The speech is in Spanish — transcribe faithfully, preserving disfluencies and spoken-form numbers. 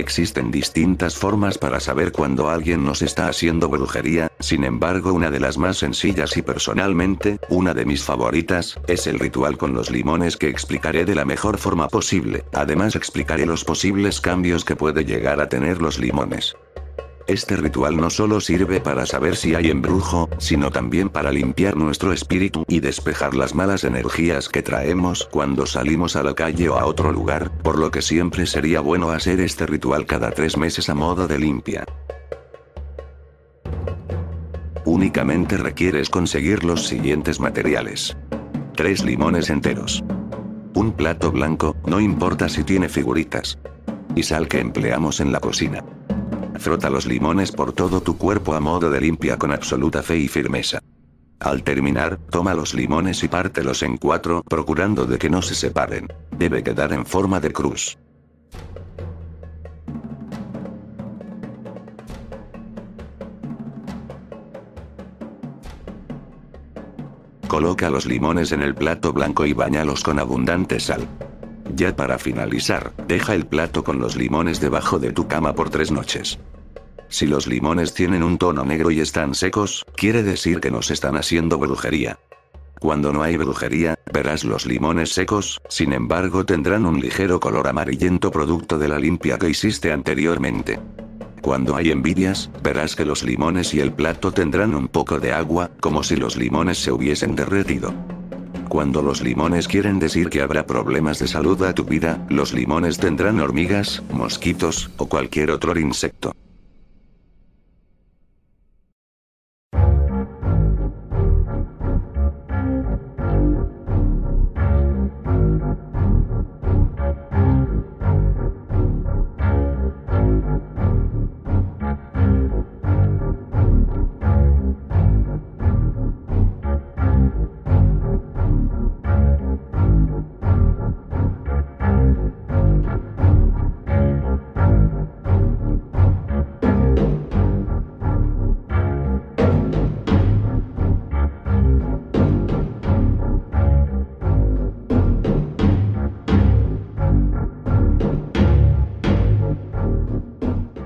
Existen distintas formas para saber cuando alguien nos está haciendo brujería, sin embargo una de las más sencillas y personalmente, una de mis favoritas, es el ritual con los limones que explicaré de la mejor forma posible. Además explicaré los posibles cambios que puede llegar a tener los limones. Este ritual no solo sirve para saber si hay embrujo, sino también para limpiar nuestro espíritu y despejar las malas energías que traemos cuando salimos a la calle o a otro lugar, por lo que siempre sería bueno hacer este ritual cada tres meses a modo de limpia. Únicamente requieres conseguir los siguientes materiales. Tres limones enteros. Un plato blanco, no importa si tiene figuritas. Y sal que empleamos en la cocina. Frota los limones por todo tu cuerpo a modo de limpia con absoluta fe y firmeza. Al terminar, toma los limones y pártelos en cuatro, procurando de que no se separen. Debe quedar en forma de cruz. Coloca los limones en el plato blanco y báñalos con abundante sal. Ya para finalizar, deja el plato con los limones debajo de tu cama por tres noches. Si los limones tienen un tono negro y están secos, quiere decir que nos están haciendo brujería. Cuando no hay brujería, verás los limones secos, sin embargo tendrán un ligero color amarillento producto de la limpia que hiciste anteriormente. Cuando hay envidias, verás que los limones y el plato tendrán un poco de agua, como si los limones se hubiesen derretido. Cuando los limones quieren decir que habrá problemas de salud a tu vida, los limones tendrán hormigas, mosquitos, o cualquier otro insecto.